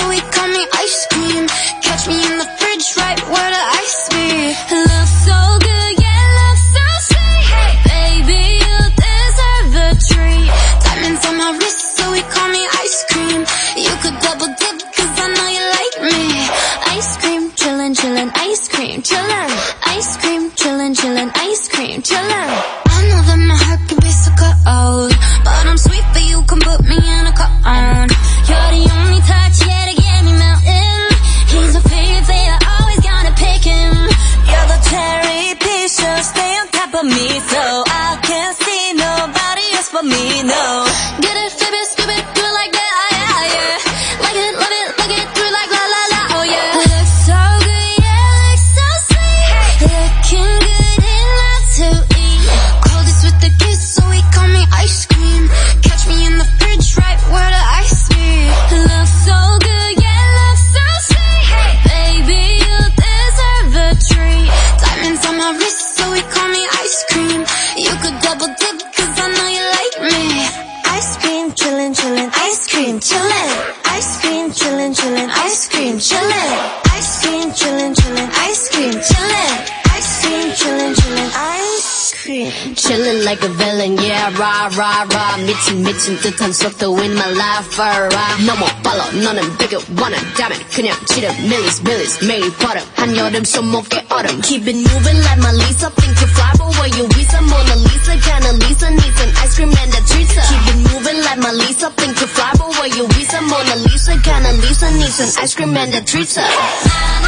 so he call me ice cream. Catch me in the fridge right where the ice be. Looks so good, yeah, looks so sweet. Hey, baby, you deserve a treat. Diamonds on my wrist, so he call me ice cream. You could double dip, cause I know you like me. Ice cream, chillin', chillin', ice cream, chillin'. Ice cream, chillin', chillin', ice cream, chillin'. I know that my heart can be so cold, but I'm sweet, but you can put me in a cone. You're the only touch, yeah, to get me melting. He's a favorite, I always gotta pick him. You're the cherry picture, stay on top of me, so I can't see nobody else but me, no. Get it, flip it, skip it, do it like that, yeah, yeah. Like it, love it, like it, do it like la la la, oh yeah. Looks so good, yeah, looks so sweet. Looking good enough to eat. Coldest with the kiss, so he call me ice cream. Catch me in the fridge right where the ice be. Looks so good, yeah, looks so sweet. Hey, baby, you deserve a treat. Diamonds on my wrist, so he call me ice cream. You could double dip, cause I know you like me. Ice cream, chillin', chillin', ice cream, chillin'. Ice cream, chillin', chillin', ice cream, chillin'. Ice cream, chillin', chillin', ice cream, chillin'. Ice cream, chillin', chillin', ice cream. Chillin' like a villain, yeah, rah, rah, rah. 미친 듯한 속도 in my life, alright. 너무 빨라, 너는 되게 원한다면 그냥 지름, millies, 매일 버릇. 한여름 손목에 얼음. Keep it moving like my Lisa. Think you fly, but where you visa? Mona Lisa, kinda Lisa, needs an ice cream and a treat. Keep it moving like my Lisa. Think you fly, but where you visa? Mona Lisa, kinda Lisa, needs an ice cream and a treat.